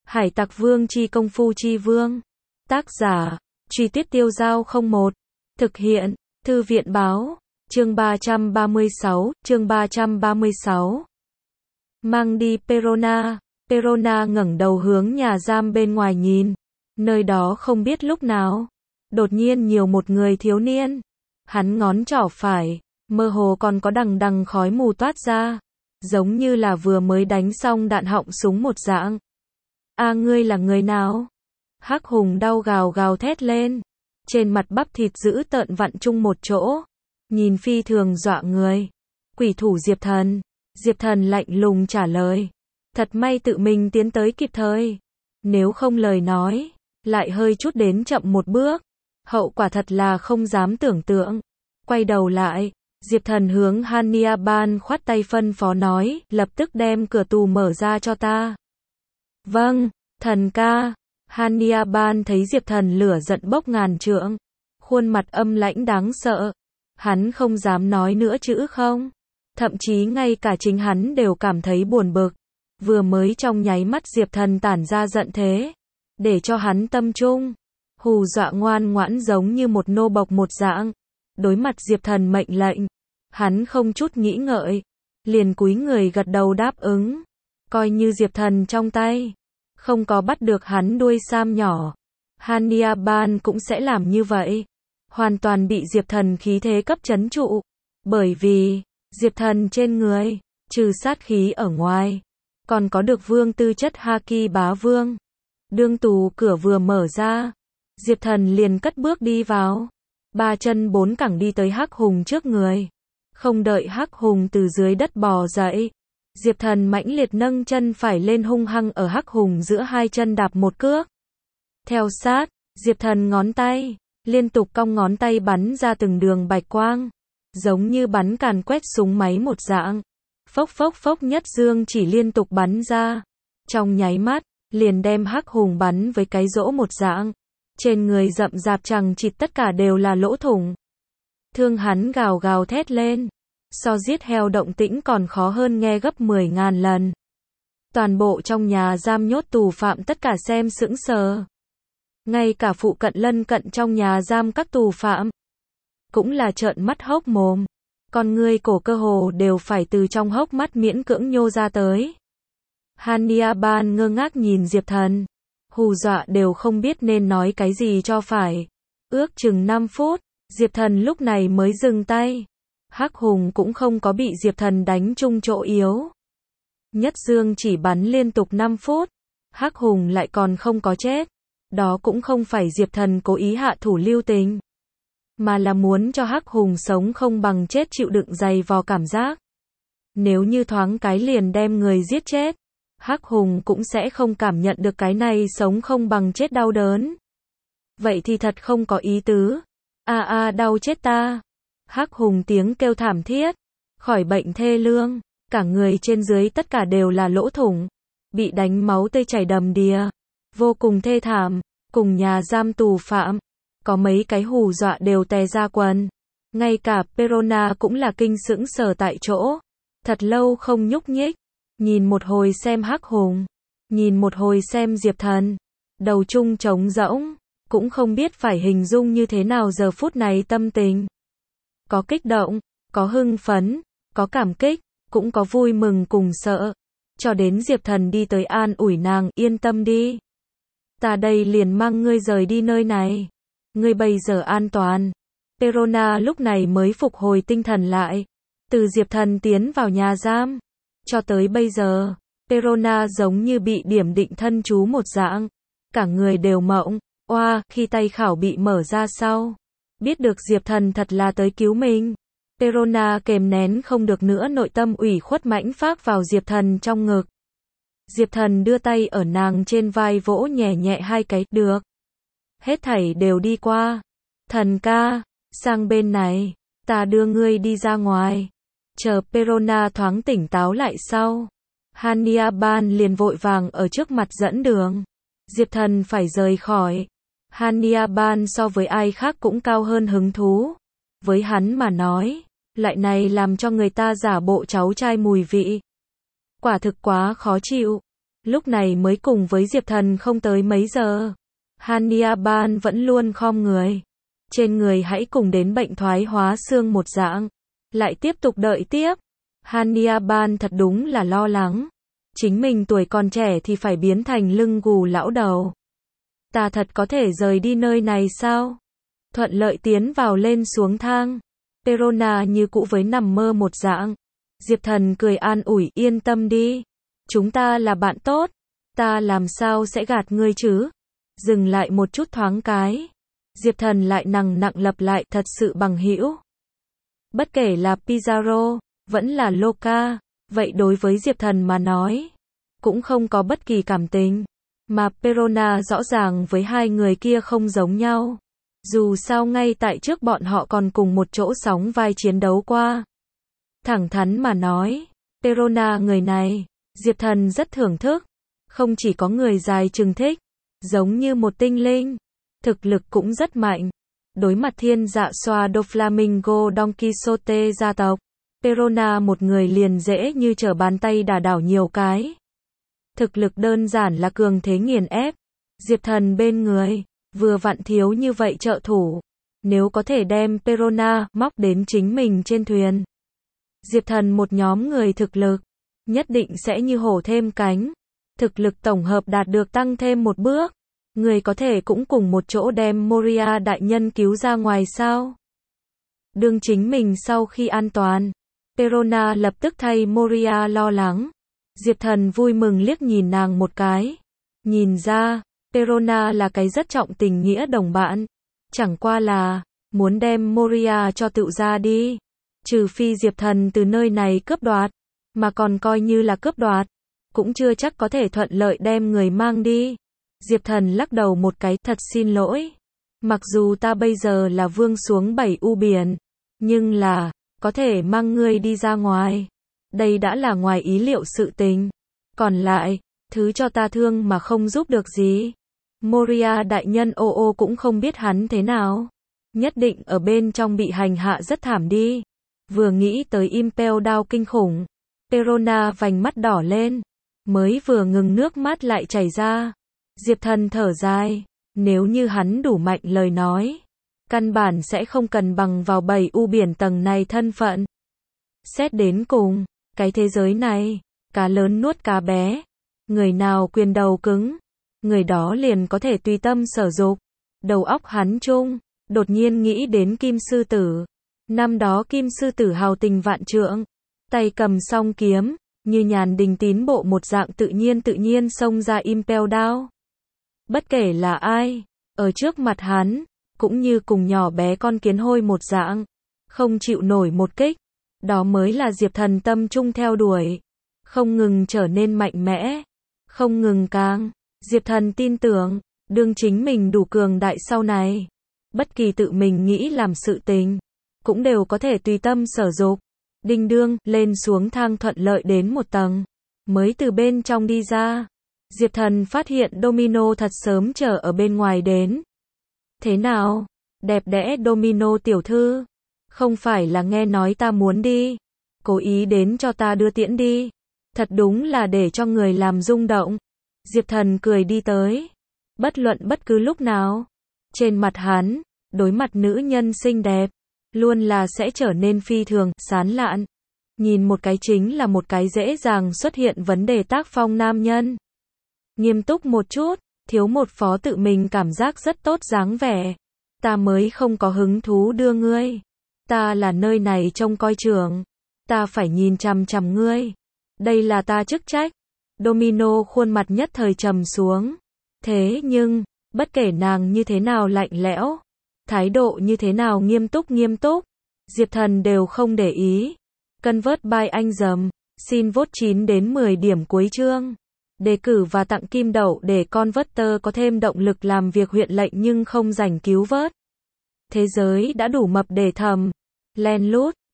Hải Tặc Vương chi công phu chi vương. Tác giả, Truy Tuyết Tiêu Giao 01. Thực hiện, Thư viện Báo. Chương 336, chương 336. Mang đi Perona. Perona ngẩng đầu hướng nhà giam bên ngoài nhìn. Nơi đó không biết lúc nào, đột nhiên nhiều một người thiếu niên. Hắn ngón trỏ phải, mơ hồ còn có đằng đằng khói mù toát ra. Giống như là vừa mới đánh xong đạn họng súng một dạng. A ngươi là người nào? Hắc Hùng đau gào gào thét lên. Trên mặt bắp thịt dữ tợn vặn chung một chỗ. Nhìn phi thường dọa người. Quỷ thủ Diệp Thần. Diệp Thần lạnh lùng trả lời. Thật may tự mình tiến tới kịp thời. Nếu không lời nói, lại hơi chút đến chậm một bước. Hậu quả thật là không dám tưởng tượng. Quay đầu lại, Diệp Thần hướng Haniaban khoát tay phân phó nói, lập tức đem cửa tù mở ra cho ta. Vâng, thần ca. Haniaban thấy Diệp Thần lửa giận bốc ngàn trượng. Khuôn mặt âm lãnh đáng sợ. Hắn không dám nói nữa chữ không. Thậm chí ngay cả chính hắn đều cảm thấy buồn bực. Vừa mới trong nháy mắt Diệp Thần tản ra giận thế. Để cho hắn tâm trung. Hù dọa ngoan ngoãn giống như một nô bộc một dạng. Đối mặt Diệp Thần mệnh lệnh. Hắn không chút nghĩ ngợi. Liền cúi người gật đầu đáp ứng. Coi như Diệp Thần trong tay không có bắt được hắn đuôi sam nhỏ. Haniaban cũng sẽ làm như vậy. Hoàn toàn bị Diệp Thần khí thế cấp trấn trụ. Bởi vì, Diệp Thần trên người, trừ sát khí ở ngoài, còn có được vương tư chất Haki bá vương. Đương tù cửa vừa mở ra, Diệp Thần liền cất bước đi vào. Ba chân bốn cẳng đi tới Hắc Hùng trước người. Không đợi Hắc Hùng từ dưới đất bò dậy. Diệp Thần mãnh liệt nâng chân phải lên hung hăng ở Hắc Hùng giữa hai chân đạp một cước. Theo sát, Diệp Thần ngón tay, liên tục cong ngón tay bắn ra từng đường bạch quang. Giống như bắn càn quét súng máy một dạng. Phốc phốc phốc nhất dương chỉ liên tục bắn ra. Trong nháy mắt, liền đem Hắc Hùng bắn với cái rỗ một dạng. Trên người rậm rạp chằng chịt tất cả đều là lỗ thủng. Thương hắn gào gào thét lên. So giết heo động tĩnh còn khó hơn nghe gấp 10.000 lần. Toàn bộ trong nhà giam nhốt tù phạm tất cả xem sững sờ. Ngay cả phụ cận lân cận trong nhà giam các tù phạm cũng là trợn mắt hốc mồm. Con ngươi cổ cơ hồ đều phải từ trong hốc mắt miễn cưỡng nhô ra tới. Haniaban ngơ ngác nhìn Diệp Thần. Hù dọa đều không biết nên nói cái gì cho phải. Ước chừng 5 phút, Diệp Thần lúc này mới dừng tay. Hắc Hùng cũng không có bị Diệp Thần đánh trúng chỗ yếu. Nhất dương chỉ bắn liên tục 5 phút. Hắc Hùng lại còn không có chết. Đó cũng không phải Diệp Thần cố ý hạ thủ lưu tình. Mà là muốn cho Hắc Hùng sống không bằng chết chịu đựng dày vò cảm giác. Nếu như thoáng cái liền đem người giết chết, Hắc Hùng cũng sẽ không cảm nhận được cái này sống không bằng chết đau đớn. Vậy thì thật không có ý tứ. Đau chết ta. Hắc Hùng tiếng kêu thảm thiết, khỏi bệnh thê lương, cả người trên dưới tất cả đều là lỗ thủng, bị đánh máu tươi chảy đầm đìa, vô cùng thê thảm, cùng nhà giam tù phạm, có mấy cái hù dọa đều tè ra quần. Ngay cả Perona cũng là kinh sững sờ tại chỗ, thật lâu không nhúc nhích, nhìn một hồi xem Hắc Hùng, nhìn một hồi xem Diệp Thần, đầu trung trống rỗng, cũng không biết phải hình dung như thế nào giờ phút này tâm tình. Có kích động, có hưng phấn, có cảm kích, cũng có vui mừng cùng sợ. Cho đến Diệp Thần đi tới an ủi nàng, yên tâm đi. Ta đây liền mang ngươi rời đi nơi này. Ngươi bây giờ an toàn. Perona lúc này mới phục hồi tinh thần lại. Từ Diệp Thần tiến vào nhà giam. Cho tới bây giờ, Perona giống như bị điểm định thân chú một dạng. Cả người đều mộng. Khi tay khảo bị mở ra sau. Biết được Diệp Thần thật là tới cứu mình. Perona kềm nén không được nữa nội tâm ủy khuất mãnh phác vào Diệp Thần trong ngực. Diệp Thần đưa tay ở nàng trên vai vỗ nhẹ nhẹ hai cái, được. Hết thảy đều đi qua. Thần ca, sang bên này, ta đưa ngươi đi ra ngoài. Chờ Perona thoáng tỉnh táo lại sau. Haniaban liền vội vàng ở trước mặt dẫn đường. Diệp Thần phải rời khỏi. Haniaban so với ai khác cũng cao hơn hứng thú. Với hắn mà nói, loại này làm cho người ta giả bộ cháu trai mùi vị. Quả thực quá khó chịu. Lúc này mới cùng với Diệp Thần không tới mấy giờ. Hania Ban vẫn luôn khom người. Trên người hãy cùng đến bệnh thoái hóa xương một dạng. Lại tiếp tục đợi tiếp. Hania Ban thật đúng là lo lắng. Chính mình tuổi còn trẻ thì phải biến thành lưng gù lão đầu. Ta thật có thể rời đi nơi này sao? Thuận lợi tiến vào lên xuống thang. Perona như cũ với nằm mơ một dạng. Diệp Thần cười an ủi, yên tâm đi. Chúng ta là bạn tốt. Ta làm sao sẽ gạt ngươi chứ? Dừng lại một chút thoáng cái. Diệp Thần lại nặng lặp lại, thật sự bằng hữu. Bất kể là Pizarro, vẫn là Loca, vậy đối với Diệp Thần mà nói, cũng không có bất kỳ cảm tình. Mà Perona rõ ràng với hai người kia không giống nhau. Dù sao ngay tại trước bọn họ còn cùng một chỗ sóng vai chiến đấu qua. Thẳng thắn mà nói, Perona người này, Diệp Thần rất thưởng thức. Không chỉ có người dài chừng thích, giống như một tinh linh. Thực lực cũng rất mạnh. Đối mặt thiên dạ xoa do Flamingo Don Quixote gia tộc, Perona một người liền dễ như trở bàn tay đả đảo nhiều cái. Thực lực đơn giản là cường thế nghiền ép. Diệp Thần bên người, vừa vặn thiếu như vậy trợ thủ. Nếu có thể đem Perona móc đến chính mình trên thuyền, Diệp Thần một nhóm người thực lực, nhất định sẽ như hổ thêm cánh. Thực lực tổng hợp đạt được tăng thêm một bước. Người có thể cũng cùng một chỗ đem Moria đại nhân cứu ra ngoài sao? Đương chính mình sau khi an toàn, Perona lập tức thay Moria lo lắng. Diệp Thần vui mừng liếc nhìn nàng một cái. Nhìn ra, Perona là cái rất trọng tình nghĩa đồng bạn. Chẳng qua là, muốn đem Moria cho tự ra đi. Trừ phi Diệp Thần từ nơi này cướp đoạt. Mà còn coi như là cướp đoạt, cũng chưa chắc có thể thuận lợi đem người mang đi. Diệp Thần lắc đầu một cái, thật xin lỗi. Mặc dù ta bây giờ là vương xuống 7 u biển, nhưng là, có thể mang ngươi đi ra ngoài. Đây đã là ngoài ý liệu sự tình. Còn lại, thứ cho ta thương mà không giúp được gì. Moria đại nhân ô cũng không biết hắn thế nào. Nhất định ở bên trong bị hành hạ rất thảm đi. Vừa nghĩ tới Impel Down kinh khủng, Perona vành mắt đỏ lên. Mới vừa ngừng nước mắt lại chảy ra. Diệp Thần thở dài. Nếu như hắn đủ mạnh lời nói, căn bản sẽ không cần bằng vào 7 u biển tầng này thân phận. Xét đến cùng, cái thế giới này, cá lớn nuốt cá bé. Người nào quyền đầu cứng, người đó liền có thể tùy tâm sở dục. Đầu óc hắn chung, đột nhiên nghĩ đến Kim Sư Tử. Năm đó Kim Sư Tử hào tình vạn trượng, tay cầm song kiếm, như Nhàn Đình tín bộ một dạng tự nhiên xông ra Impel Down. Bất kể là ai, ở trước mặt hắn, cũng như cùng nhỏ bé con kiến hôi một dạng, không chịu nổi một kích. Đó mới là Diệp Thần tâm trung theo đuổi, không ngừng trở nên mạnh mẽ, không ngừng càng. Diệp Thần tin tưởng, đương chính mình đủ cường đại sau này, bất kỳ tự mình nghĩ làm sự tình, cũng đều có thể tùy tâm sở dục. Đinh đương, lên xuống thang thuận lợi đến một tầng, mới từ bên trong đi ra. Diệp Thần phát hiện Domino thật sớm chờ ở bên ngoài đến. Thế nào? Đẹp đẽ Domino tiểu thư. Không phải là nghe nói ta muốn đi, cố ý đến cho ta đưa tiễn đi. Thật đúng là để cho người làm rung động. Diệp Thần cười đi tới. Bất luận bất cứ lúc nào, trên mặt hắn, đối mặt nữ nhân xinh đẹp, luôn là sẽ trở nên phi thường, sán lạn. Nhìn một cái chính là một cái dễ dàng xuất hiện vấn đề tác phong nam nhân. Nghiêm túc một chút, thiếu một phó tự mình cảm giác rất tốt dáng vẻ. Ta mới không có hứng thú đưa ngươi. Ta là nơi này trông coi trưởng. Ta phải nhìn chằm chằm ngươi. Đây là ta chức trách. Domino khuôn mặt nhất thời trầm xuống. Thế nhưng, bất kể nàng như thế nào lạnh lẽo, thái độ như thế nào nghiêm túc, Diệp Thần đều không để ý. Convert by anh dầm, xin vote 9 đến 10 điểm cuối chương. Đề cử và tặng kim đậu để Converter có thêm động lực làm việc huyện lệnh nhưng không rảnh cứu vớt. Thế giới đã đủ mập để thầm, len lút,